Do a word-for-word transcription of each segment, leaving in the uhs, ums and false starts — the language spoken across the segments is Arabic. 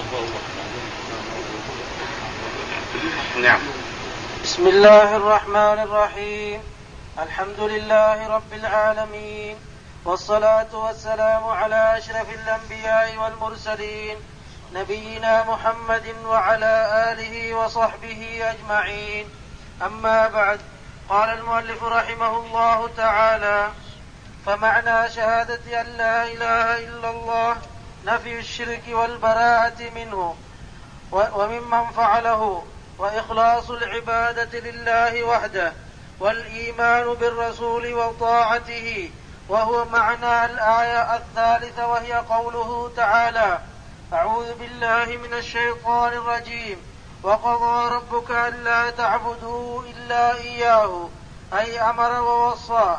نعم. بسم الله الرحمن الرحيم. الحمد لله رب العالمين، والصلاة والسلام على أشرف الأنبياء والمرسلين نبينا محمد وعلى آله وصحبه أجمعين. أما بعد، قال المؤلف رحمه الله تعالى: فمعنى شهادة أن لا إله إلا الله نفي الشرك والبراءة منه وممن فعله، وإخلاص العبادة لله وحده، والإيمان بالرسول وطاعته، وهو معنى الآية الثالثة، وهي قوله تعالى: أعوذ بالله من الشيطان الرجيم، وقضى ربك ألا تعبدوا إلا إياه، أي أمر ووصى.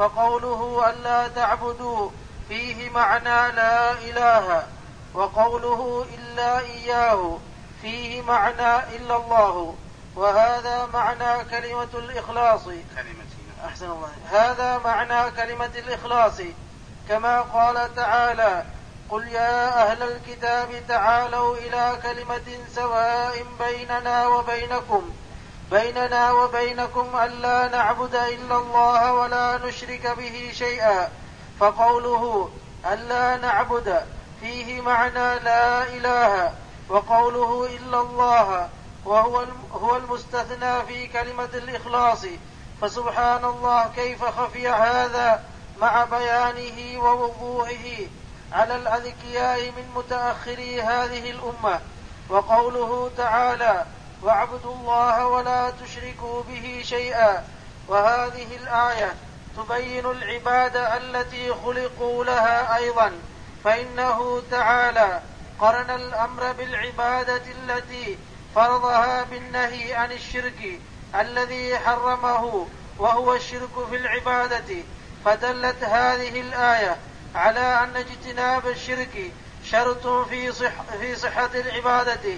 فقوله ألا تعبدوا فيه معنى لا إله، وقوله إلا إياه فيه معنى إلا الله، وهذا معنى كلمة الإخلاص. أحسن الله. هذا معنى كلمة الإخلاص، كما قال تعالى: قل يا أهل الكتاب تعالوا إلى كلمة سواء بيننا وبينكم بيننا وبينكم ألا نعبد إلا الله ولا نشرك به شيئا. فقوله ألا نعبد فيه معنى لا إله، وقوله إلا الله وهو هو المستثنى في كلمة الإخلاص. فسبحان الله كيف خفي هذا مع بيانه ووضوحه على الأذكياء من متأخري هذه الأمة. وقوله تعالى: واعبدوا الله ولا تشركوا به شيئا، وهذه الآية تبين العبادة التي خلقوا لها أيضا، فإنه تعالى قرن الأمر بالعبادة التي فرضها بالنهي عن الشرك الذي حرمه، وهو الشرك في العبادة. فدلت هذه الآية على أن اجتناب الشرك شرط في صح في صحة العبادة،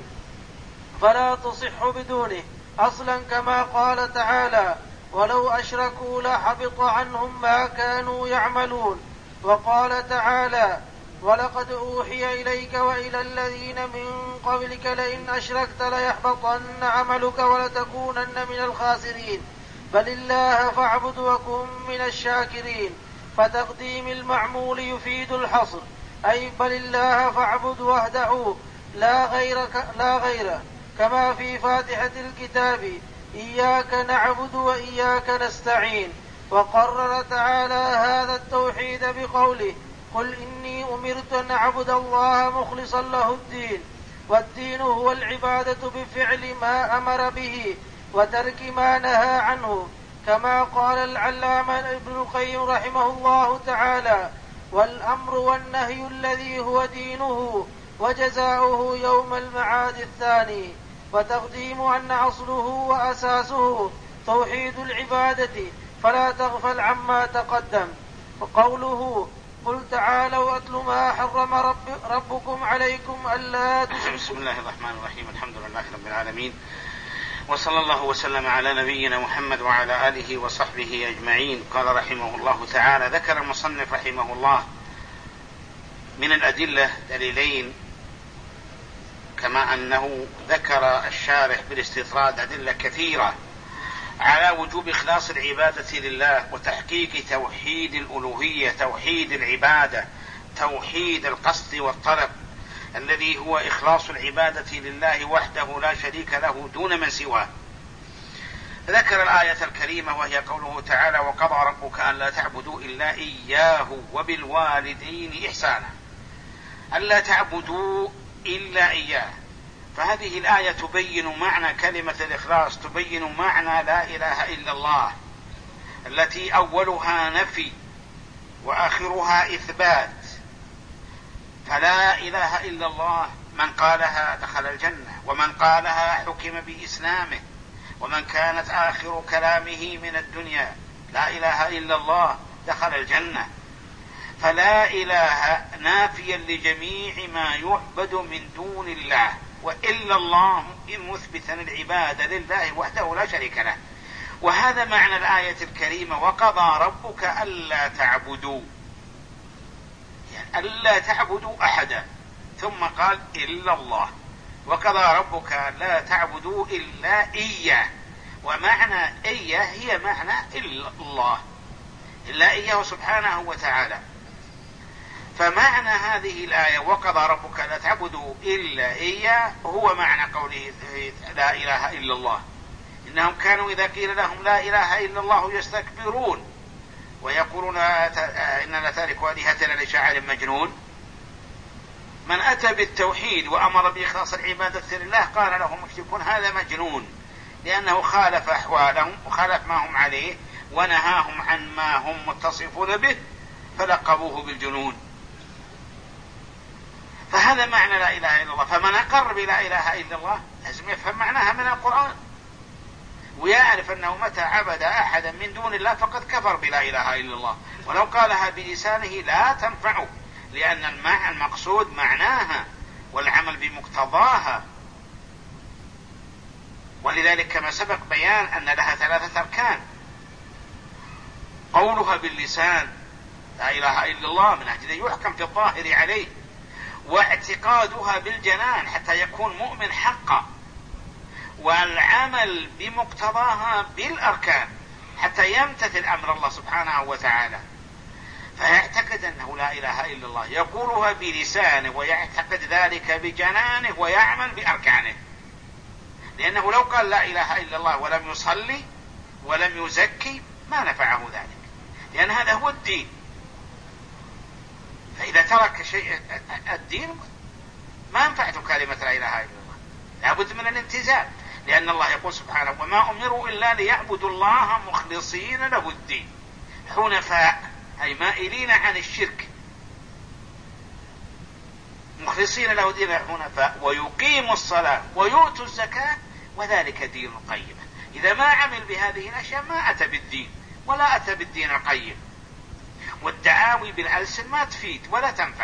فلا تصح بدونه أصلا، كما قال تعالى: ولو أشركوا لحبط عنهم ما كانوا يعملون. وقال تعالى: ولقد أوحي إليك وإلى الذين من قبلك لئن أشركت ليحبطن عملك ولتكونن من الخاسرين، بل الله فاعبد وكن من الشاكرين. فتقديم المعمول يفيد الحصر، أي بل الله فاعبد وحده لا غيرك لا غيره، كما في فاتحة الكتاب: إياك نعبد وإياك نستعين. وقرر تعالى هذا التوحيد بقوله: قل إني أمرت أن أعبد الله مخلصا له الدين. والدين هو العبادة بفعل ما أمر به وترك ما نهى عنه، كما قال العلامة ابن القيم رحمه الله تعالى: والأمر والنهي الذي هو دينه وجزاؤه يوم المعاد الثاني. وتقديم أن أصله وأساسه توحيد العبادة، فلا تغفل عما تقدم. وقوله: قل تعالوا أتل ما حرم رب ربكم عليكم ألا تشركوا. بسم الله الرحمن الرحيم. الحمد لله رب العالمين، وصلى الله وسلم على نبينا محمد وعلى آله وصحبه أجمعين. قال رحمه الله تعالى: ذكر المصنف رحمه الله من الأدلة دليلين، كما أنه ذكر الشارح بالاستطراد أدلة كثيرة على وجوب إخلاص العبادة لله وتحقيق توحيد الألوهية، توحيد العبادة، توحيد القصد والطلب، الذي هو إخلاص العبادة لله وحده لا شريك له دون من سواه. ذكر الآية الكريمة وهي قوله تعالى: وقضى ربك ألا تعبدوا إلا إياه وبالوالدين إحسانا، ألا تعبدوا إلا إياه. فهذه الآية تبين معنى كلمة الإخلاص، تبين معنى لا إله إلا الله، التي أولها نفي وآخرها إثبات. فلا إله إلا الله من قالها دخل الجنة، ومن قالها حكم بإسلامه، ومن كانت آخر كلامه من الدنيا لا إله إلا الله دخل الجنة. فلا إله نافيا لجميع ما يعبد من دون الله، وإلا الله مثبتا العبادة لله وحده لا شريك له. وهذا معنى الآية الكريمة: وقضى ربك ألا تعبدوا، يعني ألا تعبدوا أحدا، ثم قال إلا الله، وقضى ربك لا تعبدوا إلا إياه، ومعنى إياه هي معنى إلا الله، إلا إياه سبحانه وتعالى. فمعنى هذه الآية وقضى ربك لا تعبدوا إلا إياه هو معنى قوله لا إله إلا الله. إنهم كانوا إذا قيل لهم لا إله إلا الله يستكبرون ويقولون إننا تاركوا آلهتنا لشاعر مجنون. من أتى بالتوحيد وأمر بإخلاص العبادة لله قال لهم المشركون هذا مجنون، لأنه خالف أحوالهم وخالف ما هم عليه ونهاهم عن ما هم متصفون به فلقبوه بالجنون. فهذا معنى لا إله إلا الله. فمن أقر بلا إله إلا الله لازم يفهم معناها من القرآن، ويعرف أنه متى عبد أحدا من دون الله فقد كفر بلا إله إلا الله، ولو قالها بلسانه لا تنفعه، لأن المعنى المقصود معناها والعمل بمقتضاها. ولذلك كما سبق بيان أن لها ثلاثة أركان: قولها باللسان لا إله إلا الله من أجل يحكم في الظاهر عليه، واعتقادها بالجنان حتى يكون مؤمن حقا، والعمل بمقتضاها بالأركان حتى يمتثل أمر الله سبحانه وتعالى. فيعتقد أنه لا إله إلا الله، يقولها بلسانه ويعتقد ذلك بجنانه ويعمل بأركانه، لأنه لو قال لا إله إلا الله ولم يصلي ولم يزكي ما نفعه ذلك، لأن هذا هو الدين. فإذا ترك شيء الدين ما نفعته كلمة لا إله إلا الله، لابد من الالتزام، لأن الله يقول سبحانه وما أمروا إلا ليعبدوا الله مخلصين له الدين حنفاء، أي مائلين عن الشرك، مخلصين له الدين حنفاء، ويقيموا الصلاة ويؤتوا الزكاة وذلك دين القيم. إذا ما عمل بهذه الأشياء ما أتى بالدين ولا أتى بالدين القيم. والدعاوي بالألسن ما تفيد ولا تنفع،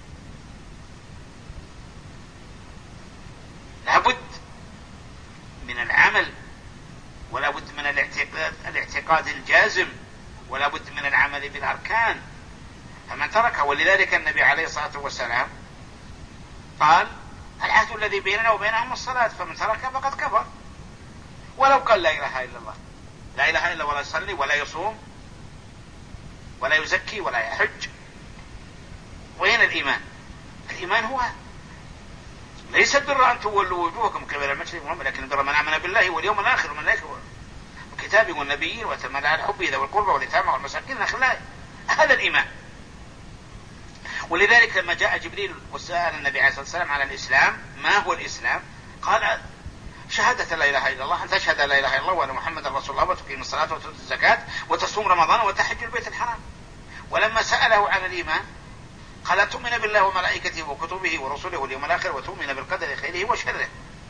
لابد من العمل ولا بد من الاعتقاد, الاعتقاد الجازم، ولا بد من العمل بالأركان. فمن تركها، ولذلك النبي عليه الصلاة والسلام قال العهد الذي بيننا وبينهم الصلاة، فمن تركها فقد كفر، ولو قال لا إله إلا الله، لا إله إلا ولا يصلي ولا يصوم ولا يزكي ولا يحج. وين الإيمان؟ الإيمان هو ليس البر أن تولوا وجوهكم قبل المشرق والمغرب، لكن البر من آمن بالله واليوم الآخر والملائكة والكتاب والنبيين وتمنى على حبه ذوي القربى واليتامى والمساكين الأخلاء. هذا الإيمان. ولذلك لما جاء جبريل وسأل النبي عليه الصلاة والسلام على الإسلام ما هو الإسلام، قال شهادة لا إله إلا الله، أن تشهد لا إله إلا الله وأن محمد رسول الله وتقيم الصلاة وتؤتي الزكاة وتصوم رمضان وتحج البيت الحرام. ولما سأله عن الإيمان قال تؤمن بالله وملائكته وكتبه ورسله واليوم الآخر وتؤمن بالقدر خيره وشره.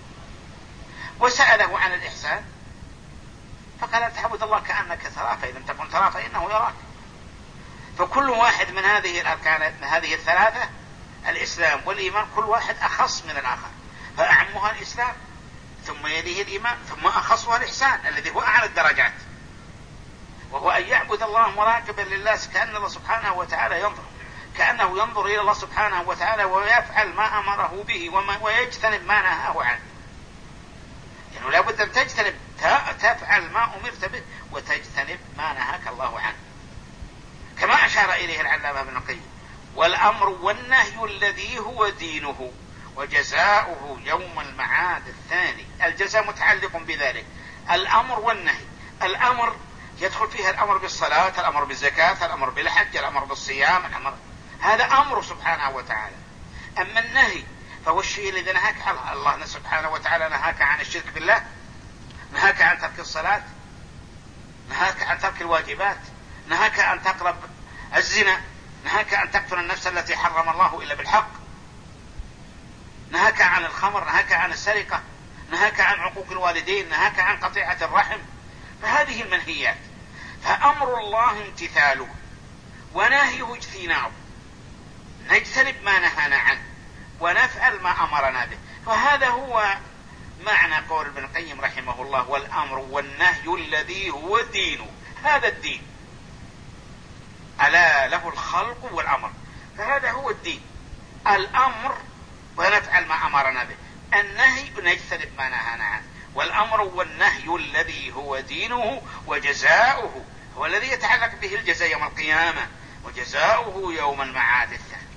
وسأله عن الإحسان فقال تعبد الله كأنك تراه فإن لم تكن تراه فإنه يراك. فكل واحد من هذه الأركان من هذه الثلاثة الإسلام والإيمان كل واحد أخص من الآخر، فأعمها الإسلام ثم يليه الإيمان ثم أخصها الإحسان الذي هو أعلى الدرجات، وهو أن يعبد الله مراقبا لله كأن الله سبحانه وتعالى ينظر، كأنه ينظر إلى الله سبحانه وتعالى ويفعل ما أمره به وما ويجتنب ما نهاه عنه. يعني لا بد أن تجتنب تفعل ما أمرت به وتجتنب ما نهاك الله عنه، كما أشار إليه العلامة ابن القيم: والأمر والنهي الذي هو دينه وجزاؤه يوم المعاد الثاني. الجزاء متعلق بذلك، الأمر والنهي. الأمر يدخل فيها الأمر بالصلاة، الأمر بالزكاة، الأمر بالحج، الأمر بالصيام، الأمر هذا أمر سبحانه وتعالى. أما النهي فهو الشيء الذي نهاك عنه الله سبحانه وتعالى، نهاك عن الشرك بالله، نهاك عن ترك الصلاة، نهاك عن ترك الواجبات، نهاك أن تقرب الزنا، نهاك أن تقتل النفس التي حرم الله إلا بالحق، نهاك عن الخمر، نهاك عن السرقة، نهاك عن عقوق الوالدين، نهاك عن قطيعة الرحم. فهذه المنهيات، فأمر الله امتثاله ونهيه اجتنابه، نجتنب ما نهانا عنه ونفعل ما أمرنا به. فهذا هو معنى قول ابن القيم رحمه الله: والأمر والنهي الذي هو دينه. هذا الدين، ألا له الخلق والأمر، فهذا هو الدين. الأمر ونفعل ما أمرنا به. النهي نجتنب ما نهانا عنه، والأمر والنهي الذي هو دينه وجزاؤه هو الذي يتعلق به الجزاء يوم القيامة، وجزاؤه يوم المعاد الثاني.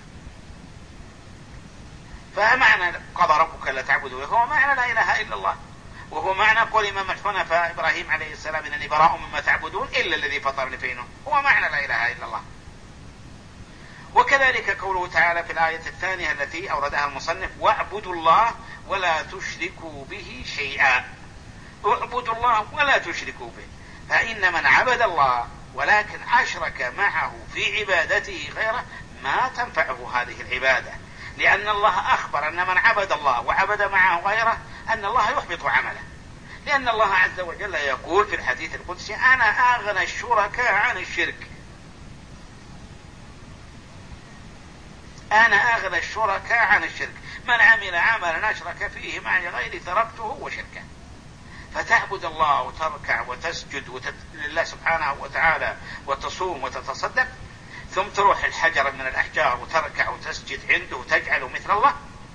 فمعنى قضى ربك لا تعبدوا هو معنى لا إله إلا الله، وهو معنى قول إمام الحنفاء إبراهيم عليه السلام إنني براء مما تعبدون إلا الذي فطرني فإنه، هو معنى لا إله إلا الله. وكذلك قوله تعالى في الآية الثانية التي أوردها المصنف: واعبدوا الله ولا تشركوا به شيئا. اعبدوا الله ولا تشركوا به، فإن من عبد الله ولكن أشرك معه في عبادته غيره ما تنفعه هذه العبادة، لأن الله أخبر أن من عبد الله وعبد معه غيره أن الله يحبط عمله، لأن الله عز وجل يقول في الحديث القدسي: أنا أغنى الشركاء عن الشرك، أنا أغنى الشركاء عن الشرك، من عمل عملا أشرك فيه معي غيري تركته وشركه. فتعبد الله وتركع وتسجد وتت... لله سبحانه وتعالى وتصوم وتتصدق، ثم تروح الحجر من الأحجار وتركع وتسجد عنده وتجعله مثل الله،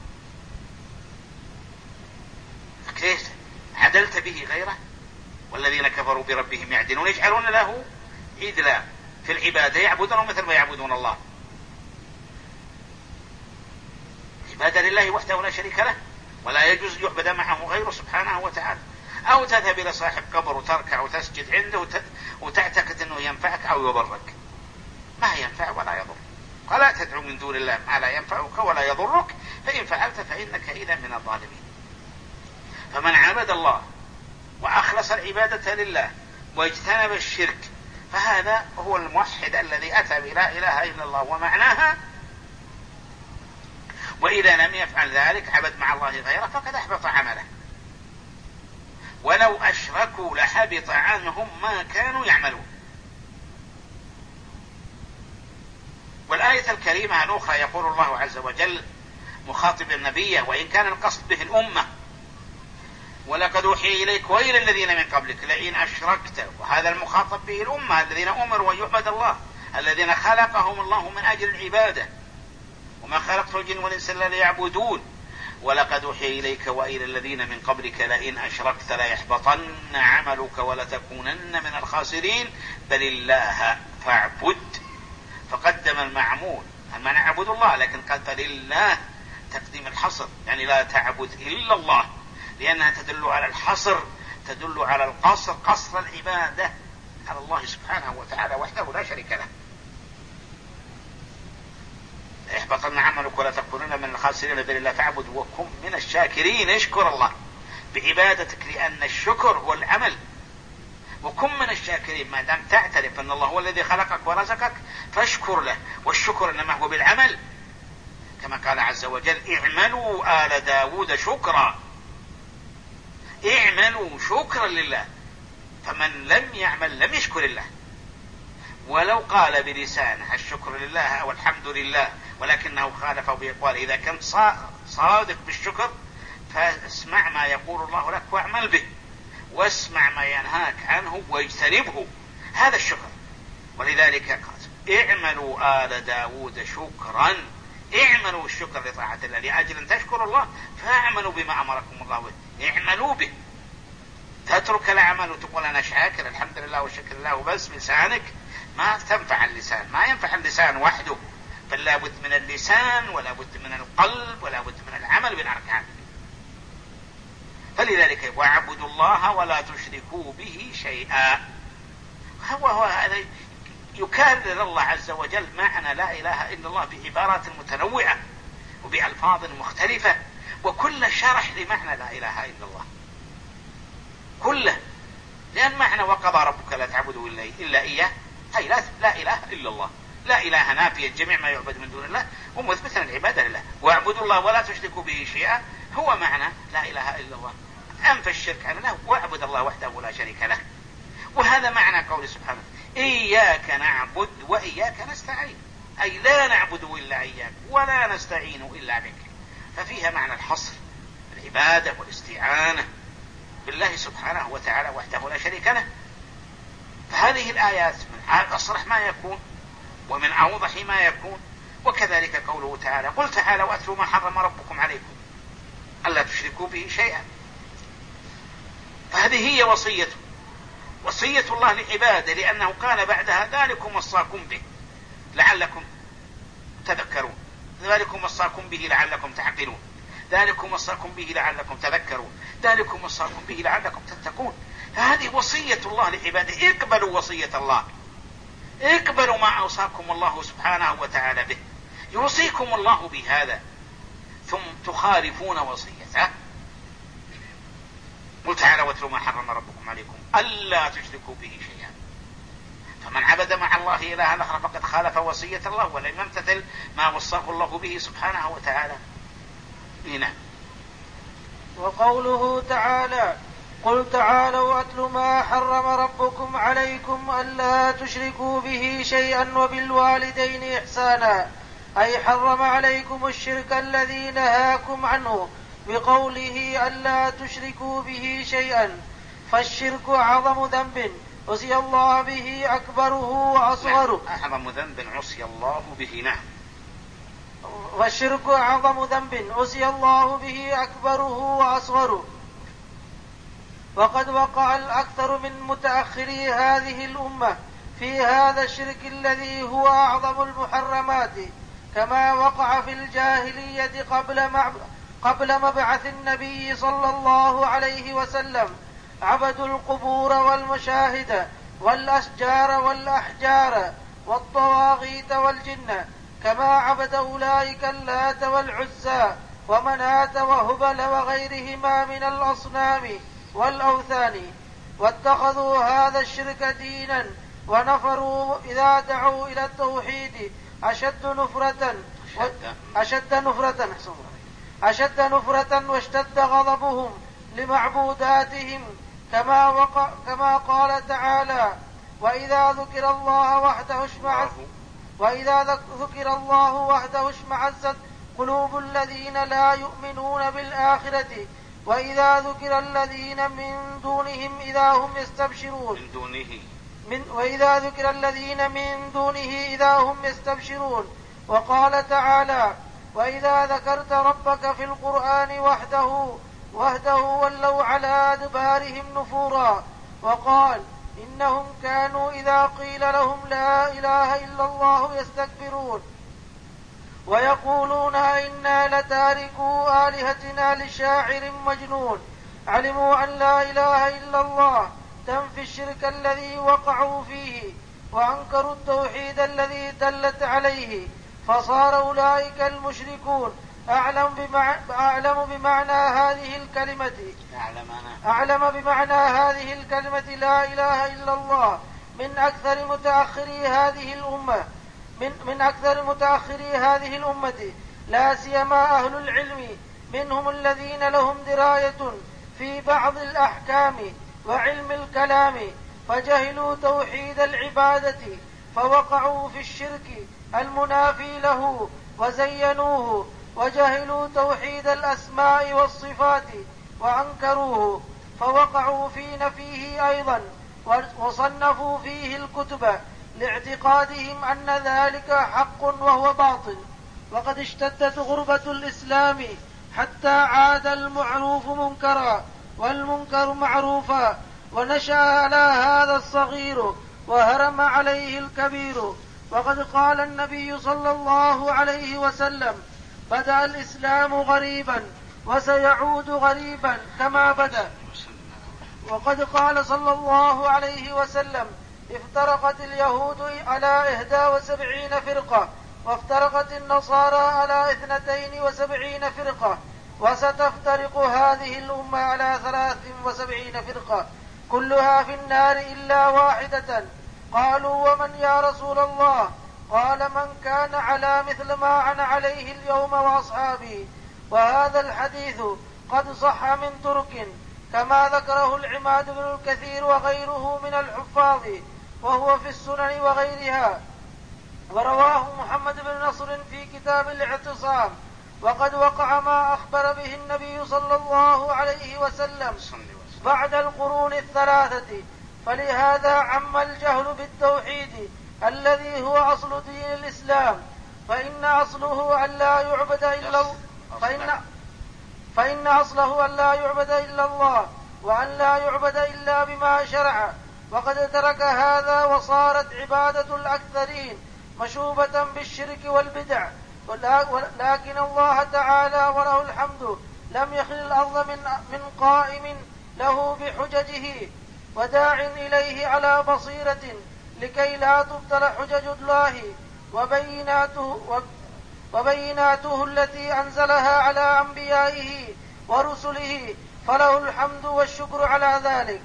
كيف عدلت به غيره؟ والذين كفروا بربهم يعدلون يجعلون له عدلا في العبادة، يعبدون مثل ما يعبدون الله. عبادة لله وحده لا شريك له، ولا يجوز يعبد معه غيره سبحانه وتعالى. أو تذهب إلى صاحب قبر وتركع وتسجد عنده وتعتقد أنه ينفعك أو يضرك، ما ينفع ولا يضر. فلا تدعو من دون الله ما لا ينفعك ولا يضرك، فإن فعلت فإنك إذا من الظالمين. فمن عبد الله وأخلص العبادة لله واجتنب الشرك فهذا هو الموحد الذي أتى بلا إله إلا الله ومعناها. وإذا لم يفعل ذلك عبد مع الله غيره فقد أحبط عمله، ولو أشركوا لحبط عنهم ما كانوا يعملون. والآية الكريمة الأخرى يقول الله عز وجل مخاطب النبي، وإن كان القصد به الأمة: ولقد أوحي إليك وإلى الذين من قبلك لئن أشركت. وهذا المخاطب به الأمة الذين أمروا أن يعبد الله، الذين خلقهم الله من أجل العبادة، وما خلقت الجن والإنس إلا ليعبدون. ولقد أوحي إليك وإلى الذين من قبلك لئن أشركت ليحبطن عملك ولتكونن من الخاسرين بل الله فاعبد. فقدم المعمول، المعنى اعبد الله، لكن قال فلله تقديم الحصر، يعني لا تعبد إلا الله، لأنها تدل على الحصر، تدل على القصر، قصر العبادة على الله سبحانه وتعالى وحده لا شريك له. يحبطن عملك ولا تكونن من الخاسرين بل الله فاعبد وكن من الشاكرين. اشكر الله بعبادتك، لأن الشكر هو العمل. وكن من الشاكرين، ما دام تعترف أن الله هو الذي خلقك ورزقك فاشكر له، والشكر إنما هو بالعمل، كما قال عز وجل: اعملوا آل داود شكرا. اعملوا شكرا لله، فمن لم يعمل لم يشكر الله. ولو قال بلسانه الشكر لله أو الحمد لله ولكنه خالفه بأقواله، إذا كنت صادق بالشكر فاسمع ما يقول الله لك واعمل به، واسمع ما ينهاك عنه واجتنبه، هذا الشكر. ولذلك قال: اعملوا آل داود شكرا. اعملوا الشكر لطاعة الله، لأجل أن تشكروا الله فاعملوا بما أمركم الله به، اعملوا به. تترك العمل وتقول أنا شاكر الحمد لله والشكر لله وبس بلسانك، ما تنفع اللسان، ما ينفع اللسان وحده، بل لا بد من اللسان ولا بد من القلب ولا بد من العمل بالأركان. فلذلك واعبدوا الله ولا تشركوا به شيئا. هو هو هذا يكرر الله عز وجل معنى لا إله إلا الله بعبارات متنوعة وبألفاظ مختلفة، وكل شرح لمعنى لا إله إلا الله كله. لأن معنى وقضى ربك لا تعبدوا إلا إياه أي لا, لا إله إلا الله، لا إله نافيا جميع ما يعبد من دون الله ومثبتا العبادة لله. واعبدوا الله ولا تشركوا به شيئا هو معنى لا إله إلا الله، أنفى الشرك عن الله واعبد الله وحده لا شريك له. وهذا معنى قول سبحانه: إياك نعبد وإياك نستعين، أي لا نعبد إلا إياك ولا نستعين إلا بك. ففيها معنى الحصر، العبادة والاستعانة بالله سبحانه وتعالى وحده لا شريك له. فهذه الآيات من أصرح ما يكون ومن أوضح ما يكون، وكذلك قوله تعالى قل تعالى واتلوا ما حرم ربكم عليكم ألا تشركوا به شيئا. فهذه هي وصيته، وصية الله لعباده، لأنه قال بعدها ذلكم وصاكم به لعلكم تذكرون، ذلكم وصاكم به لعلكم تعقلون، ذلكم وصاكم به لعلكم تذكرون، ذلكم وصاكم به لعلكم تتقون. فهذه وصية الله لعباده، اقبلوا وصية الله، اقبلوا ما أوصاكم الله سبحانه وتعالى به، يوصيكم الله بهذا ثم تخالفون وصيته. قل تعالى واتلوا ما حرم ربكم عليكم ألا تشركوا به شيئا. فمن عبد مع الله إلها آخر فقد خالف وصية الله ولم يمتثل ما وصاه الله به سبحانه وتعالى. هنا وقوله تعالى قل تعالوا أتل ما حرم ربكم عليكم ألا تشركوا به شيئا وبالوالدين إحسانا، أي حرم عليكم الشرك الذي نهاكم عنه بقوله ألا تشركوا به شيئا. فالشرك أعظم ذنب عصي الله به أكبره وأصغره. أعظم ذنب عصي الله به. نعم. والشرك أعظم ذنب عصي الله به أكبره وأصغره. وقد وقع الأكثر من متأخري هذه الأمة في هذا الشرك الذي هو أعظم المحرمات، كما وقع في الجاهلية قبل قبل مبعث النبي صلى الله عليه وسلم، عبدوا القبور والمشاهد والأشجار والأحجار والطواغيت والجن، كما عبد أولئك اللات والعزى ومناة وهبل وغيرهما من الأصنام والأوثان، واتخذوا هذا الشرك دينا، ونفروا إذا دعوا إلى التوحيد أشد نفرة أشد نفرة أشد نفرة واشتد غضبهم لمعبوداتهم، كما وقع كما قال تعالى وإذا ذكر الله وحده اشمعت وإذا ذكر الله وحده اشمعزت قلوب الذين لا يؤمنون بالآخرة وإذا ذكر الذين من دونهم إذا هم يستبشرون من دونه من وإذا ذكر الذين من دونه إذا هم يستبشرون. وقال تعالى وإذا ذكرت ربك في القرآن وحده وحده ولوا على أدبارهم نفورا. وقال إنهم كانوا إذا قيل لهم لا إله إلا الله يستكبرون ويقولون إنا لتاركوا آلهتنا لشاعر مجنون. علموا أن لا إله إلا الله تنفي الشرك الذي وقعوا فيه، وأنكروا التوحيد الذي دلت عليه، فصار أولئك المشركون أعلم, بمع... أعلم بمعنى هذه الكلمة أعلم بمعنى هذه الكلمة لا إله إلا الله من أكثر متأخري هذه الأمة من, من أكثر متأخري هذه الأمة، لا سيما أهل العلم منهم الذين لهم دراية في بعض الأحكام وعلم الكلام، فجهلوا توحيد العبادة فوقعوا في الشرك المنافي له وزينوه، وجهلوا توحيد الأسماء والصفات وأنكروه فوقعوا في نفيه أيضا، وصنفوا فيه الكتب لاعتقادهم أن ذلك حق وهو باطل. وقد اشتدت غربة الإسلام حتى عاد المعروف منكرا والمنكر معروفا، ونشأ على هذا الصغير وهرم عليه الكبير. وقد قال النبي صلى الله عليه وسلم بدأ الإسلام غريبا وسيعود غريبا كما بدأ. وقد قال صلى الله عليه وسلم افترقت اليهود على إحدى وسبعين فرقة وافترقت النصارى على اثنتين وسبعين فرقة، وستفترق هذه الأمة على ثلاث وسبعين فرقة كلها في النار إلا واحدة. قالوا ومن يا رسول الله؟ قال من كان على مثل ما أنا عليه اليوم وأصحابي. وهذا الحديث قد صح من ترك كما ذكره العماد بن الكثير وغيره من الحفاظ، وهو في السنن وغيرها، ورواه محمد بن نصر في كتاب الاعتصام. وقد وقع ما أخبر به النبي صلى الله عليه وسلم بعد القرون الثلاثة، فلهذا عم الجهل بالتوحيد الذي هو أصل دين الإسلام، فإن أصله أن لا يعبد إلا الله فإن, فإن أصله أن لا يعبد إلا الله وأن لا يعبد إلا بما شرع، وقد ترك هذا وصارت عبادة الأكثرين مشوبة بالشرك والبدع. لكن الله تعالى وله الحمد لم يخل الأرض من, من قائم له بحججه وداع إليه على بصيرة لكي لا تبطل حجج الله وبيناته, وبيناته التي أنزلها على أنبيائه ورسله، فله الحمد والشكر على ذلك.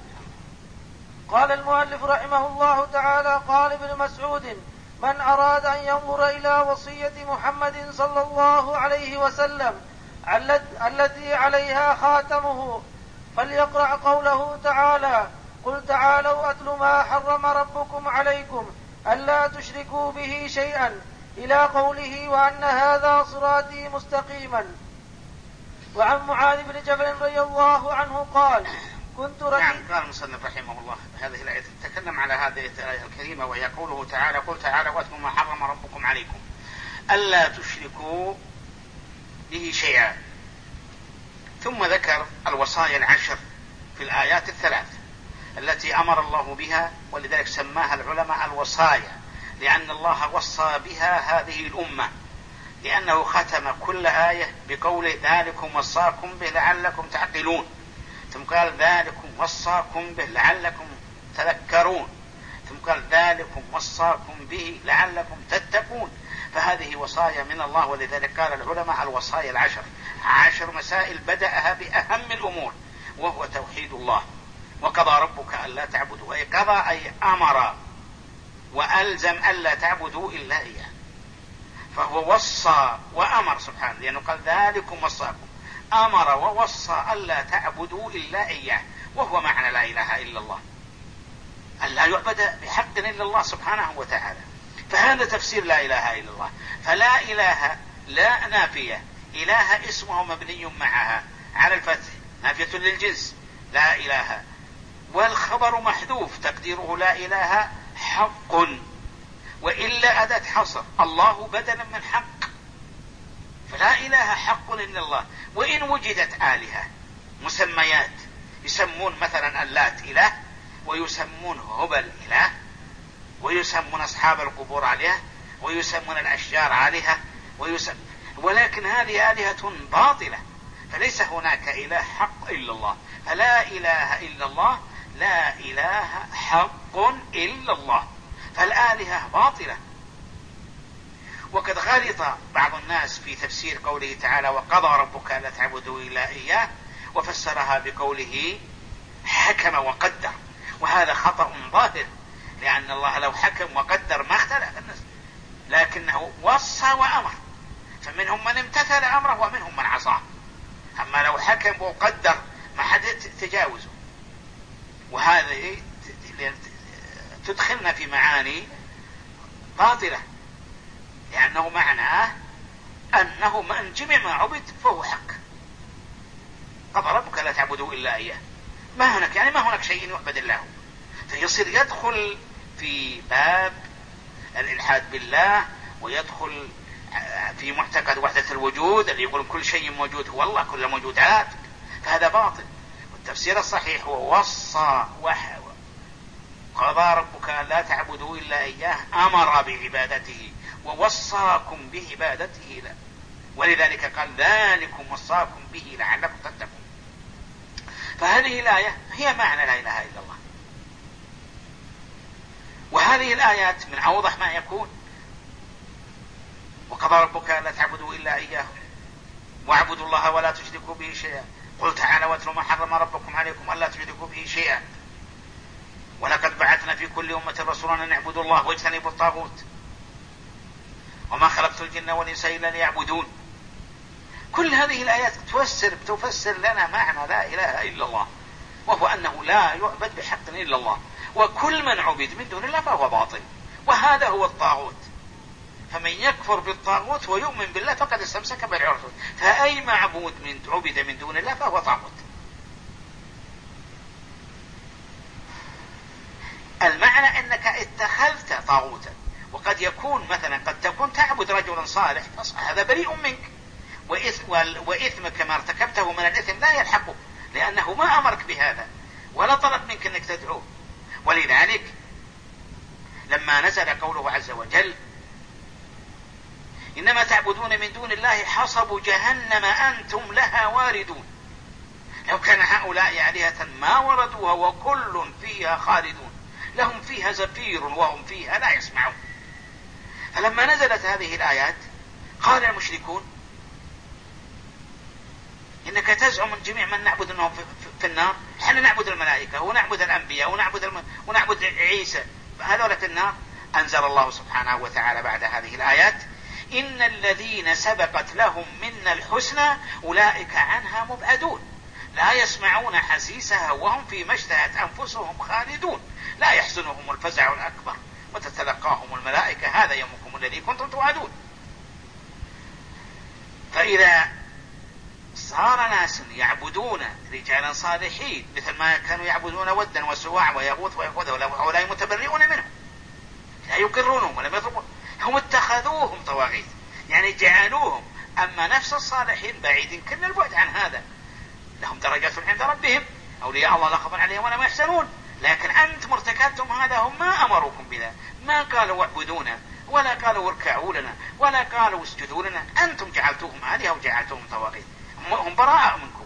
قال المؤلف رحمه الله تعالى: قال ابن مسعود: من أراد أن ينظر إلى وصية محمد صلى الله عليه وسلم التي عليها خاتمه فليقرأ قوله تعالى: قل تعالوا أتل ما حرم ربكم عليكم ألا تشركوا به شيئا، إلى قوله: وأن هذا صراطي مستقيما. وعن معاذ بن جبل رضي الله عنه قال: كنت رجل. نعم، قال المصنف رحمه الله هذه الآية تتكلم على هذه الآية الكريمة، وهي قوله تعالى: قل تعالوا واتلوا ما حرم ربكم عليكم ألا تشركوا به شيئا. ثم ذكر الوصايا العشر في الآيات الثلاث التي أمر الله بها، ولذلك سماها العلماء الوصايا، لأن الله وصى بها هذه الأمة، لأنه ختم كل آية بقوله: ذلكم وصاكم به لعلكم تعقلون. ثم قال: ذلكم وصاكم به لعلكم تذكرون. ثم قال: ذلكم وصاكم به لعلكم تتقون. فهذه وصايا من الله، ولذلك قال العلماء الوصايا العشر عشر مسائل بدأها بأهم الأمور، وهو توحيد الله. وقضى ربك ألا تعبدوا، أي قضى أي أمر وألزم ألا تعبدوا إلا إياه، فهو وصى وأمر سبحانه، لأنه قال: ذلكم وصاكم، أمر ووصى ألا تعبدوا إلا إياه، وهو معنى لا إله إلا الله، ألا يعبد بحق إلا الله سبحانه وتعالى. فهذا تفسير لا إله إلا الله. فلا إله لا نافية، إله اسمه مبني معها على الفتح نافية للجنس لا إله، والخبر محذوف تقديره لا إله حق، وإلا أداة حصر، الله بدلا من حق، فلا إله حق إلا الله. وإن وجدت آلهة مسميات، يسمون مثلا اللات إله، ويسمون هبل إله، ويسمون أصحاب القبور آلهة، ويسمون الأشجار آلهة، ويسم... ولكن هذه آلهة باطلة، فليس هناك إله حق إلا الله. فلا إله إلا الله، لا إله حق إلا الله، فالآلهة باطلة. وقد غلط بعض الناس في تفسير قوله تعالى: وقضى ربك ألا تعبدوا إلا إياه، وفسرها بقوله حكم وقدر، وهذا خطأ ظاهر، لأن الله لو حكم وقدر ما اختلف الناس، لكنه وصى وأمر، فمنهم من امتثل أمره ومنهم من عصاه. أما لو حكم وقدر ما حد تجاوزه، وهذا تدخلنا في معاني باطلة، لأنه معناه أنه من جميع ما عبد فهو حق. قضى ربك لا تعبدوا إلا إياه، ما هناك يعني ما هناك شيء يعبد الله، فيصير يدخل في باب الإلحاد بالله، ويدخل في معتقد وحدة الوجود اللي يقول كل شيء موجود هو الله، كل موجودات، فهذا باطل. والتفسير الصحيح هو وصى وحده، قضى ربك لا تعبدوا إلا إياه، أمر بعبادته ووصاكم بعبادته له، ولذلك قال: ذلكم وصاكم به لعلكم تتقون. فهذه الآية هي معنى لا إله إلا الله. وهذه الآيات من أوضح ما يكون: وقضى ربك لا تعبدوا إلا إياه واعبدوا الله ولا تشركوا به شيئا، قل تعالوا واتلوا ما حرم ربكم عليكم ألا تشركوا به شيئا، ولقد بعثنا في كل أمة رسولا أن اعبدوا الله واجتنبوا الطاغوت وما خلقت الجن والإنس إلا ليعبدون. كل هذه الآيات تفسر تفسر لنا معنى لا إله إلا الله، وهو أنه لا يعبد بحق إلا الله، وكل من عبد من دون الله فهو باطل، وهذا هو الطاغوت. فمن يكفر بالطاغوت ويؤمن بالله فقد استمسك بالعروة، فأي معبود من عبد من دون الله فهو طاغوت. المعنى أنك اتخذت طاغوتا، وقد فقد يكون مثلا قد تكون تعبد رجلا صالح هذا بريء منك، وإثمك ما ارتكبته من الإثم لا يلحقه، لأنه ما أمرك بهذا ولا طلب منك أنك تدعوه. ولذلك لما نزل قوله عز وجل إنما تعبدون من دون الله حصب جهنم أنتم لها واردون، لو كان هؤلاء آلهة ما وردوها وكل فيها خالدون لهم فيها زفير وهم فيها لا يسمعون. فلما نزلت هذه الآيات قال المشركون إنك تزعم من جميع من نعبد أنهم في النار، احنا نعبد الملائكة ونعبد الأنبياء ونعبد, الم... ونعبد عيسى، هذول في النار. أنزل الله سبحانه وتعالى بعد هذه الآيات إن الذين سبقت لهم منا الحسنى أولئك عنها مبعدون لا يسمعون حسيسها وهم فيما اشتهت أنفسهم خالدون لا يحزنهم الفزع الأكبر وتتلقاهم الملائكة هذا يومكم الذي كنتم توعدون. فإذا صار ناس يعبدون رجالا صالحين مثل ما كانوا يعبدون ودا وسواع ويغوث ويغوث ولا متبرئون منهم لا يقرونهم ولم يطلبون، هم اتخذوهم طواغيت يعني جعلوهم. أما نفس الصالحين بعيد كل البعد عن هذا، لهم درجات عند ربهم أولياء الله لا خوف عليهم ولا يحزنون. لكن أنتم ارتكبتم هذا، هم ما أمروكم بذا، ما قالوا اعبدونا ولا قالوا اركعوا لنا ولا قالوا اسجدوا لنا، أنتم جعلتوهم آلهة وجعلتوهم طواغيت، هم براء منكم.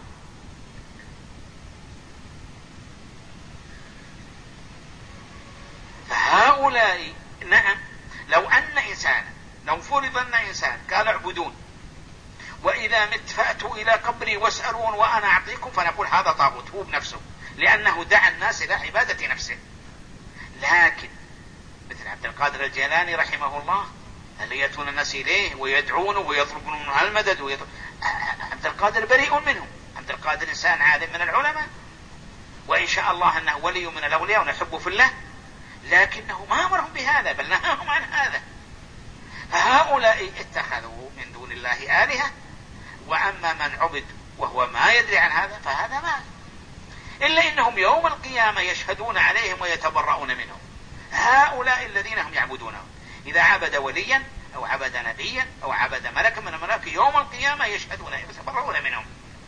فهؤلاء نعم لو أن إنسان لو فرض أن إنسان قال اعبدون وإذا مت فأتوا إلى قبري واسألون وأنا أعطيكم، فنقول هذا طاغوت هو بنفسه لأنه دعا الناس إلى عبادة نفسه. لكن مثل عبد القادر الجيلاني رحمه الله اللي يأتون الناس إليه ويدعونه ويطلبون منه المدد ويطلب... عبد القادر بريء منهم. عبد القادر إنسان عالم من العلماء وإن شاء الله أنه ولي من الأولياء ونحبه في الله، لكنه ما أمرهم بهذا بل نهاهم عن هذا. فهؤلاء اتخذوا من دون الله آلهة، وأما من عبد وهو ما يدري عن هذا فهذا ما، إلا إنهم يوم القيامة يشهدون عليهم ويتبرؤون منهم. هؤلاء الذين هم يعبدونهم إذا عبد وليا أو عبد نبيا أو عبد ملكا من الملائكة يوم القيامة يشهدون ويتبرؤون منهم.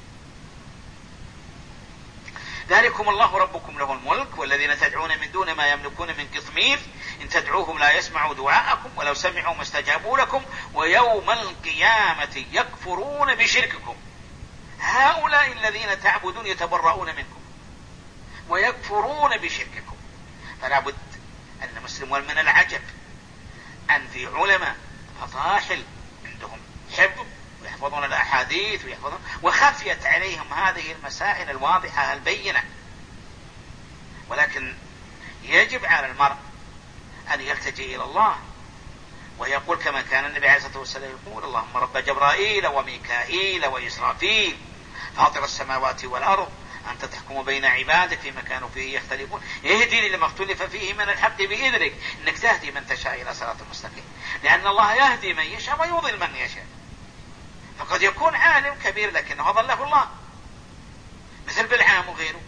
ذلكم الله ربكم له الملك والذين تدعون من دون ما يملكون من قطمير إن تدعوهم لا يسمعوا دعاءكم ولو سمعوا ما استجابوا لكم ويوم القيامة يكفرون بشرككم. هؤلاء الذين تعبدون يتبرؤون منكم ويكفرون بشرككم. فلا بد أن المسلم من العجب أن في علماء فطاحل عندهم حفظ ويحفظون الأحاديث ويحفظون وخفيت عليهم هذه المسائل الواضحة البينة، ولكن يجب على المرء أن يلتجئ إلى الله ويقول كما كان النبي عليه الصلاة والسلام يقول اللهم رب جبرائيل وميكائيل وإسرافيل فاطر السماوات والأرض أنت تحكم بين عبادك فيما كانوا فيه يختلفون اهدني لما اختلف فيه من الحق بإذنك إنك تهدي من تشاء إلى صراط المستقيم، لأن الله يهدي من يشاء ويضل من يشاء. فقد يكون عالم كبير لكنه ضله الله مثل بالعام وغيره.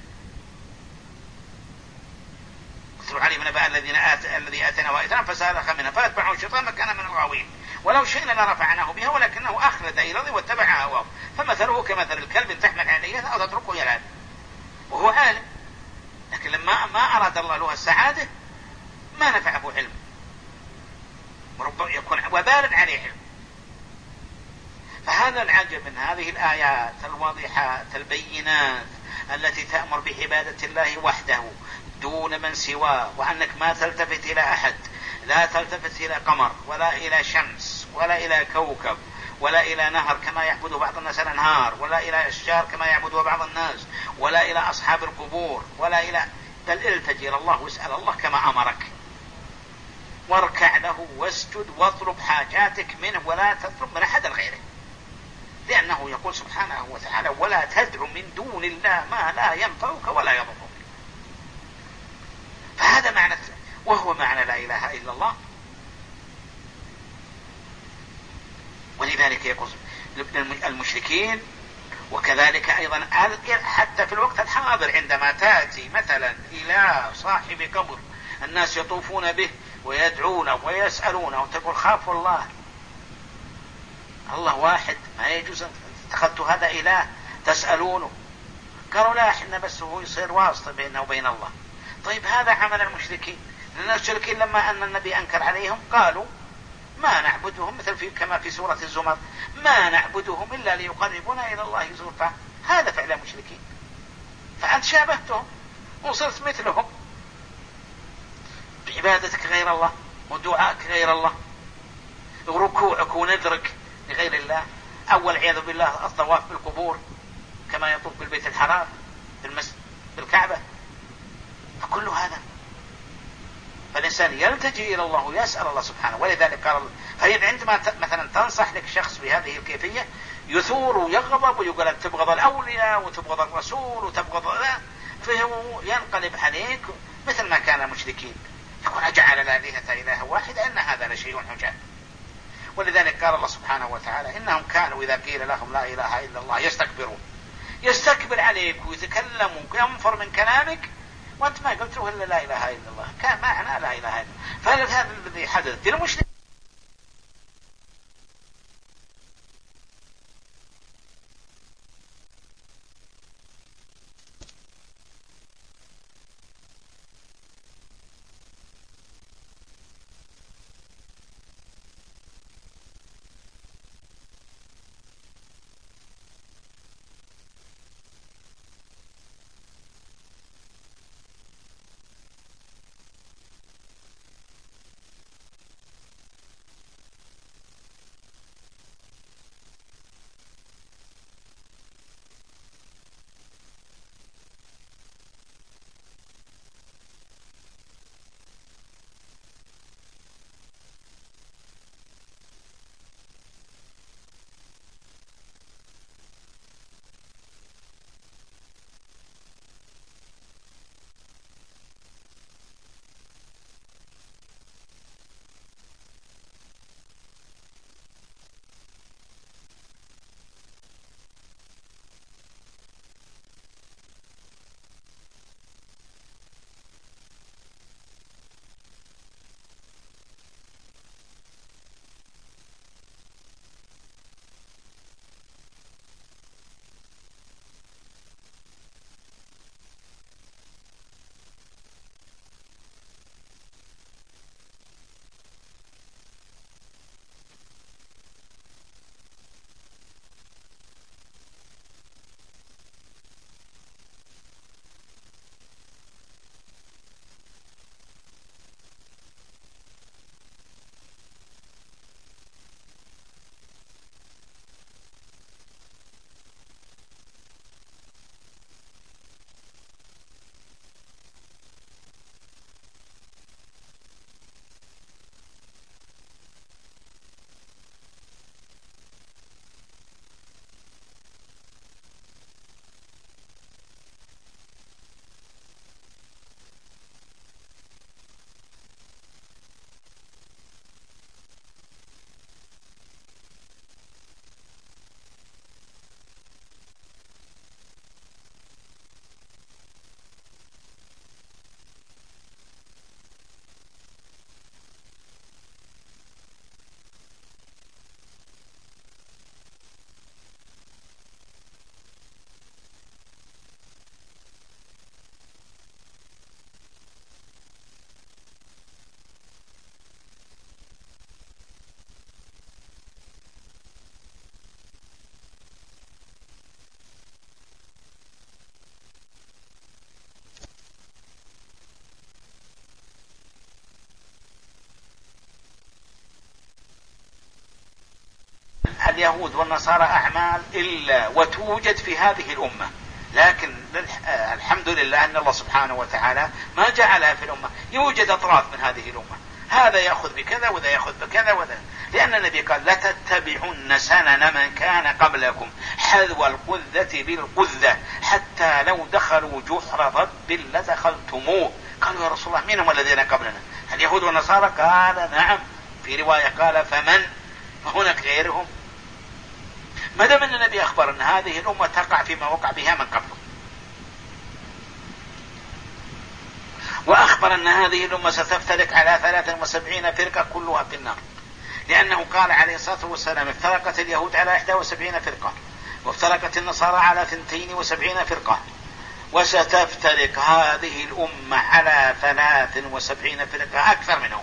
اتلو عليهم نبأ الذين آت... الذي آتيناه آياتنا فسلخ منها فأتبعه الشيطان فكان من الغاوين ولو شئنا لرفعناه بها ولكنه أخلد إلى الأرض واتبع هواه فمثله كمثل الكلب إن تحمل عليه أو تتركه يلعب وهو عالم، لكن لما ما أراد الله له السعادة ما نفعه علم وربما يكون وبال عليه علم. فهذا العجب من هذه الآيات الواضحات البينات التي تأمر بعبادة الله وحده دون من سواه، وأنك ما تلتفت إلى أحد، لا تلتفت إلى قمر ولا إلى شمس ولا إلى كوكب ولا إلى نهر كما يعبد بعض الناس الأنهار ولا إلى أشجار كما يعبد بعض الناس ولا إلى أصحاب القبور ولا إلى، بل التجي إلى الله واسأل الله كما أمرك واركع له واسجد واطلب حاجاتك منه ولا تطلب من أحد غيره، لأنه يقول سبحانه وتعالى ولا تدع من دون الله ما لا ينفعك ولا يضرك. فهذا معنى وهو معنى لا إله إلا الله. ولذلك يقول المشركين وكذلك أيضا حتى في الوقت الحاضر عندما تأتي مثلا إلى صاحب قبر الناس يطوفون به ويدعونه ويسألونه وتقول خافوا الله، الله واحد ما يجوز أن اتخذتوا هذا إله تسألونه. قالوا لا، احنا بس هو يصير واسطة بيننا وبين الله. طيب هذا عمل المشركين، لأن المشركين لما أن النبي أنكر عليهم قالوا ما نعبدهم، مثل في كما في سورة الزمر، ما نعبدهم إلا ليقربونا إلى الله زلفى. هذا فعل المشركين، فأنت شابهتهم وصرت مثلهم بعبادتك غير الله ودعائك غير الله وركوعك ونذرك لغير الله، أول عياذ بالله الطواف بالقبور كما يطوف بالبيت الحرام بالمسجد بالكعبة، فكل هذا فالإنسان يلتجئ إلى الله ويسأل الله سبحانه. ولذلك قال فإذا عندما مثلا تنصح لك شخص بهذه الكيفية يثور ويغضب ويقول أن تبغض الأولياء وتبغض الرسول وتبغض لا، فهو ينقلب عليك مثل ما كان المشركين يقول أجعل الآلهة إله واحد إن هذا لشيء عجاب. ولذلك قال الله سبحانه وتعالى إنهم كانوا إذا قيل لهم لا إله إلا الله يستكبرون، يستكبر عليك ويتكلم وينفر من كلامك وأنت ما قلت له إلا لا إله إلا الله، كان معنى لا إله إلا الله. فهذا الذي حدث للمشرك. اليهود والنصارى أعمال إلا وتوجد في هذه الأمة، لكن الحمد لله أن الله سبحانه وتعالى ما جعلها في الأمة. يوجد أطراف من هذه الأمة، هذا يأخذ بكذا وذا يأخذ بكذا وذا، لأن النبي قال لتتبعن سنن من كان قبلكم حذو القذة بالقذة حتى لو دخلوا جحر ضب لدخلتموه. قالوا يا رسول الله من هم الذين قبلنا؟ اليهود والنصارى؟ قال نعم. في رواية قال فمن؟ فهناك غيرهم. ما دام ان النبي اخبر ان هذه الامه تقع فيما وقع بها من قبله، واخبر أخبر أن هذه الأمة ستفترق على ثلاث وسبعين فرقة كلها في النار، لأنه قال عليه الصلاة والسلام افترقت اليهود على إحدى وسبعين فرقة، وافترقت النصارى على ثنتين وسبعين فرقة، وستفترق هذه الأمة على ثلاث وسبعين فرقة أكثر منهم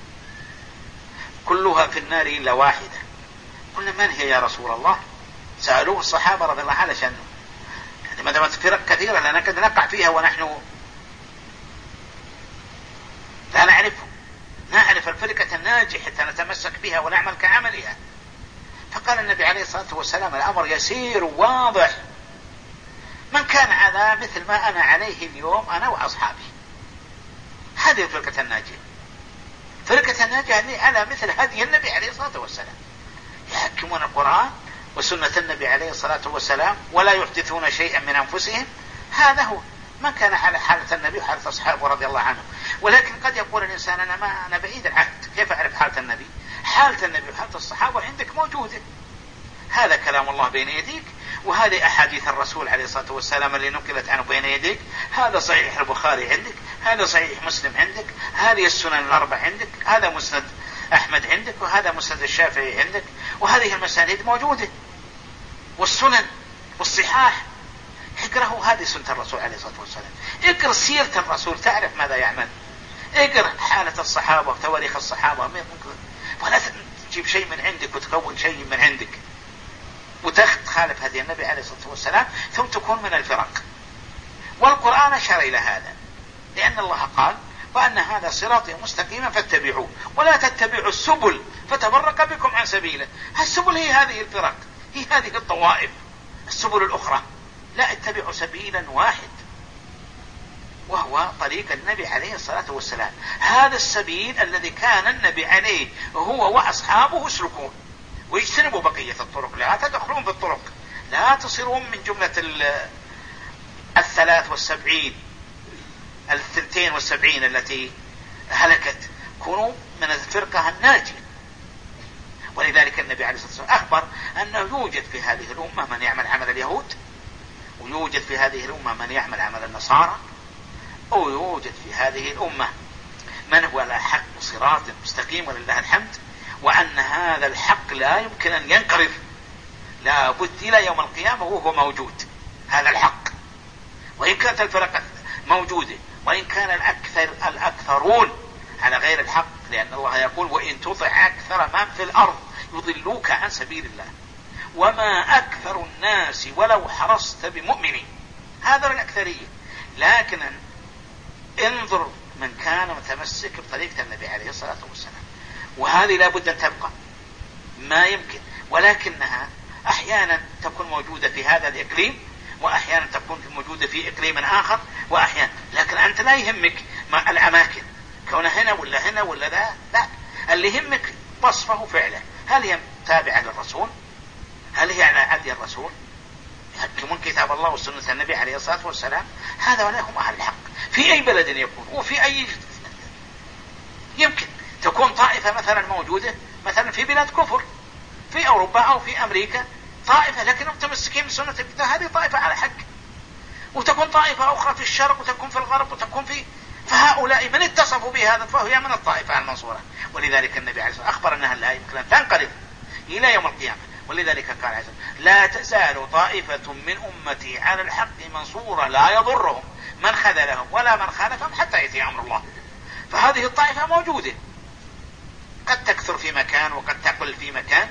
كلها في النار إلا واحدة. قلنا من هي يا رسول الله؟ سألوه الصحابة رضي الله عنهم علشان يعني ما دامت فرق كثيرة لا نكاد نقع فيها ونحن لا نعرفه، نعرف الفرقة الناجحة حتى نتمسك بها ونعمل كعملها. فقال النبي عليه الصلاة والسلام الأمر يسير واضح، من كان على مثل ما أنا عليه اليوم أنا وأصحابي، هذه الفرقة الناجحة. فرقة الناجحة على مثل هدي النبي عليه الصلاة والسلام، يحكمون القرآن وسنة النبي عليه الصلاة والسلام ولا يحدثون شيئا من أنفسهم. هذا هو من كان على حالة النبي وحالة أصحابه رضي الله عنهم. ولكن قد يقول الإنسان أنا ما أنا بعيد العهد، كيف أعرف حالة النبي؟ حالة النبي وحالة الصحابة عندك موجودة، هذا كلام الله بين يديك، وهذه أحاديث الرسول عليه الصلاة والسلام اللي نقلت عنه بين يديك، هذا صحيح البخاري عندك، هذا صحيح مسلم عندك، هذه السنن الأربع عندك، هذا مسند أحمد عندك، وهذا مسند الشافعي عندك، وهذه المسانيد موجودة والسنن والصحاح. اقرأه، هذه سنة الرسول عليه الصلاة والسلام، اقرأ سيرة الرسول تعرف ماذا يعمل، اقرأ حالة الصحابة وتواريخ الصحابة، ولا تجيب شيء من عندك وتكون شيء من عندك وتخالف هدي النبي عليه الصلاة والسلام ثم تكون من الفرق. والقرآن أشار إلى هذا، لأن الله قال وأن هذا صراطي مستقيما فاتبعوه ولا تتبعوا السبل فتفرق بكم عن سبيله. السبل هي هذه الفرق، هي هذه الطوائف، السبل الأخرى لا اتبعوا سبيلا واحد وهو طريق النبي عليه الصلاة والسلام. هذا السبيل الذي كان النبي عليه هو وأصحابه يسلكون، ويجتنبوا بقية الطرق، لا تدخلون في الطرق، لا تصيرون من جملة الثلاث والسبعين الثنتين والسبعين التي هلكت، كونوا من الفرقة الناجية. ولذلك النبي عليه الصلاة والسلام أخبر أنه يوجد في هذه الأمة من يعمل عمل اليهود، ويوجد في هذه الأمة من يعمل عمل النصارى، ويوجد في هذه الأمة من هو على حق صراط مستقيم ولله الحمد، وأن هذا الحق لا يمكن أن ينقرض، لا بد إلى يوم القيامة وهو موجود هذا الحق، وإن كانت الفرق موجودة، وإن كان الأكثر الأكثرون على غير الحق، لأن الله يقول وإن تطع أكثر من في الأرض يضلوك عن سبيل الله وما أكثر الناس ولو حرصت بمؤمنين. هذا الأكثرية، لكن انظر من كان متمسك بطريقة النبي عليه الصلاة والسلام، وهذه لا بد أن تبقى، ما يمكن، ولكنها أحيانا تكون موجودة في هذا الإقليم، وأحيانا تكون موجودة في إقليم آخر، وأحيانا، لكن أنت لا يهمك مع الأماكن كون هنا ولا هنا ولا لا، لا، اللي يهمك وصفه فعله، هل هي تابعة للرسول؟ هل هي على عدي الرسول؟ يحكمون كتاب الله وسنة النبي عليه الصلاة والسلام، هذا ولا هم أهل الحق في أي بلد يكون، وفي أي يمكن تكون طائفة مثلا موجودة مثلا في بلاد كفر في أوروبا أو في أمريكا، طائفة لكنهم متمسكين بسنة الكتاب، هذه طائفة على حق، وتكون طائفة أخرى في الشرق وتكون في الغرب وتكون في، فهؤلاء من اتصفوا بهذا فهي من الطائفة المنصورة. ولذلك النبي عليه الصلاة والسلام أخبر أنها لا يمكن أن تنقرض إلى يوم القيامة. ولذلك قال عليه لا تزال طائفة من أمتي على الحق منصورة لا يضرهم من خذلهم ولا من خالفهم حتى يأتي أمر الله. فهذه الطائفة موجودة، قد تكثر في مكان وقد تقل في مكان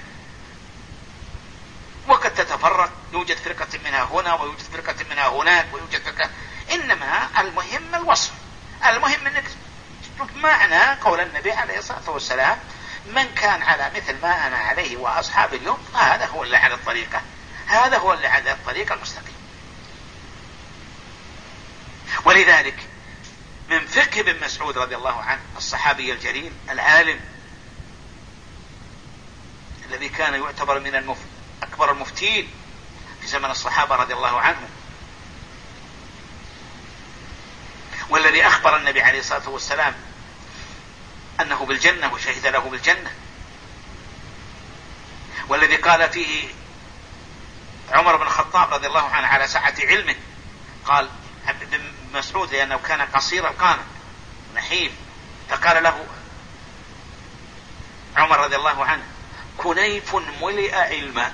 وقد تتفرق، يوجد فرقة منها هنا ويوجد فرقة منها هناك ويوجد فرقة، إنما المهم الوصف، المهم أنك معنى قول النبي عليه الصلاة والسلام من كان على مثل ما أنا عليه وأصحاب اليوم هذا هو اللي على الطريقة، هذا هو اللي على الطريقة المستقيم. من من فقه ابن مسعود رضي الله عنه الصحابي الجليل العالم الذي كان يعتبر من المف... أكبر المفتين في زمن الصحابة رضي الله عنهم، والذي أخبر النبي عليه الصلاة والسلام أنه بالجنة وشهد له بالجنة، والذي قال فيه عمر بن الخطاب رضي الله عنه على سعة علمه، قال ابن مسعود لأنه كان قصير القامة نحيف. فقال له عمر رضي الله عنه: كنيف ملئ علما.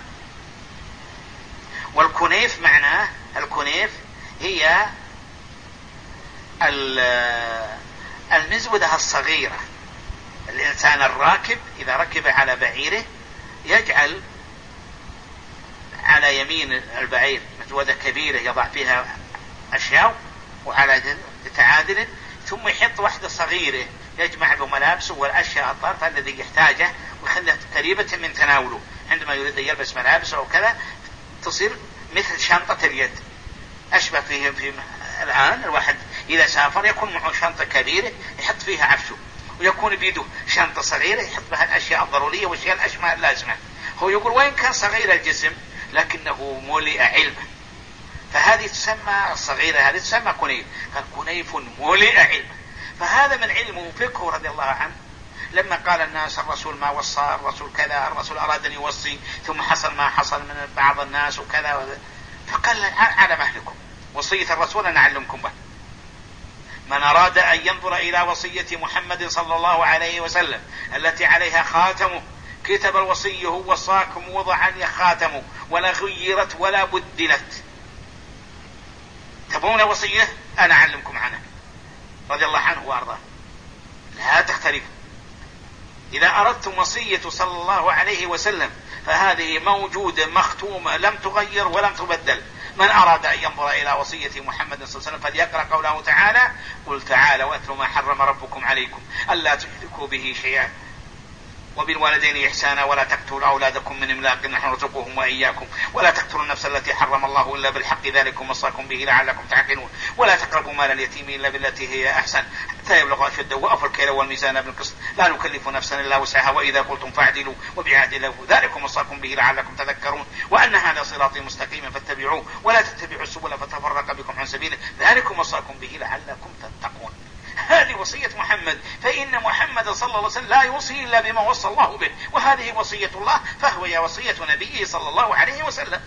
والكنيف معناه، الكنيف هي المزودة الصغيرة. الإنسان الراكب إذا ركب على بعيره يجعل على يمين البعير مزودة كبيرة يضع فيها أشياء، وعلى تعادل، ثم يحط واحدة صغيرة يجمع له ملابسه والأشياء الطرف الذي يحتاجه ويخليها قريبة من تناوله عندما يريد يلبس ملابسه أو كذا، تصير مثل شنطة اليد. أشبه فيه في الآن الواحد إذا سافر يكون معه شنطة كبيرة يحط فيها عفشه، ويكون بيده شنطة صغيرة يحط بها الأشياء الضرورية والأشياء الأشياء اللازمة. هو يقول وين كان صغير الجسم لكنه ملئ علما، فهذه تسمى الصغيرة، هذه تسمى كنيف. كنيف ملئ علما. فهذا من علمه فقهه رضي الله عنه. لما قال الناس الرسول ما وصى، الرسول كذا، الرسول أراد أن يوصي، ثم حصل ما حصل من بعض الناس وكذا، فقال على مهلكم، وصية الرسول أنا أعلمكم به. من أراد أن ينظر إلى وصية محمد صلى الله عليه وسلم التي عليها خاتمه، كتب الوصية وصاكم وضعا خاتمه ولا غيرت ولا بدلت. تبون وصية أنا أعلمكم عنها رضي الله عنه وأرضاه، لا تختلف. إذا أردتم وصية صلى الله عليه وسلم فهذه موجودة مختومة لم تغير ولم تبدل. من أراد أن ينظر إلى وصية محمد صلى الله عليه وسلم فليقرأ قوله تعالى: قل تعالوا واتلوا ما حرم ربكم عليكم ألا تشركوا به شيئا وبالوالدين إحسانا ولا تقتلوا أولادكم من إملاق نحن نرزقهم وإياكم ولا تقتلوا النفس التي حرم الله إلا بالحق ذلكم وصاكم به لعلكم تعقلون ولا تقربوا مال اليتيم إلا بالتي هي أحسن حتى يبلغ أشده وأوفوا الكيل والميزان بالقسط لا نكلف نفسا إلا وسعها وإذا قلتم فاعدلوا وبعهد الله ذلكم وصاكم به لعلكم تذكرون وأن هذا صراطي مستقيما فاتبعوه ولا تتبعوا السبل فتفرق بكم عن سبيله ذلكم وصاكم به لعلكم تتقون. هذه وصية محمد، فإن محمد صلى الله عليه وسلم لا يوصي إلا بما وصى الله به، وهذه وصية الله فهو يا وصية نبيه صلى الله عليه وسلم.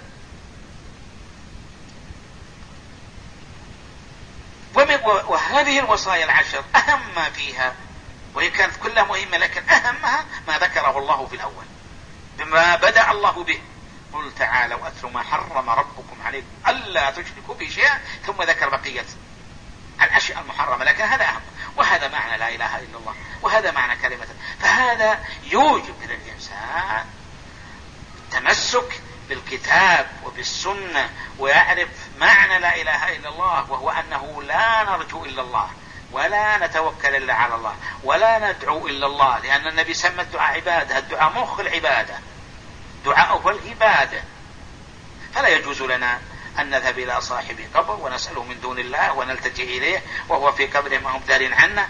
وهذه الوصايا العشر أهم ما فيها، وهي كانت كلها مهمة، لكن أهمها ما ذكره الله في الأول بما بدأ الله به: قل تعالوا واتلوا ما حرم ربكم عليكم ألا تشركوا به شيئا، ثم ذكر بقية الأشياء المحرمة، لكن هذا أهم. وهذا معنى لا إله إلا الله، وهذا معنى كلمة. فهذا يوجب للإنسان التمسك بالكتاب وبالسنة ويعرف معنى لا إله إلا الله، وهو أنه لا نرجو إلا الله ولا نتوكل إلا على الله ولا ندعو إلا الله، لأن النبي سمى الدعاء عبادة، الدعاء مخ العبادة، دعاءه العبادة. فلا يجوز لنا أن نذهب إلى صاحب قبر ونسأله من دون الله ونلتجئ إليه وهو في قبره ما هم دار عنا،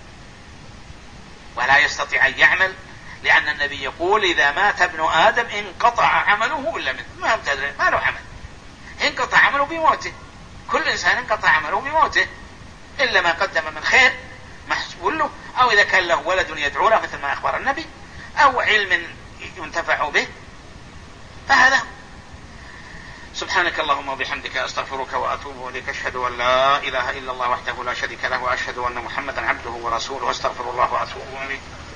ولا يستطيع أن يعمل، لأن النبي يقول: إذا مات ابن آدم انقطع عمله إلا منه. ما تدري ما له عمل، انقطع عمله بموته. كل إنسان انقطع عمله بموته إلا ما قدم من خير محسوب له، أو إذا كان له ولد يدعو له مثل ما أخبر النبي، أو علم ينتفع به، فهذا. سبحانك اللهم وبحمدك أستغفرك وأتوب إليك، أشهد أن لا إله إلا الله وحده لا شريك له وأشهد أن محمدا عبده ورسوله، أستغفر الله وأتوب إليه.